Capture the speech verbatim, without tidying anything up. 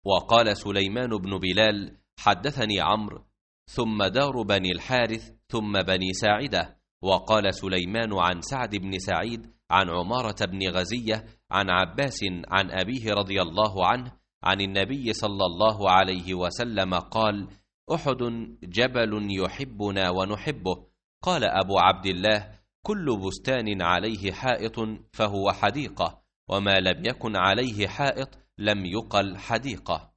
وقال سليمان بن بلال حدثني عمرو ثم دار بني الحارث ثم بني ساعدة. وقال سليمان عن سعد بن سعيد عن عمارة بن غزية عن عباس عن أبيه رضي الله عنه عن النبي صلى الله عليه وسلم قال: أحد جبل يحبنا ونحبه. قال أبو عبد الله: كل بستان عليه حائط فهو حديقة، وما لم يكن عليه حائط لم يقل حديقة.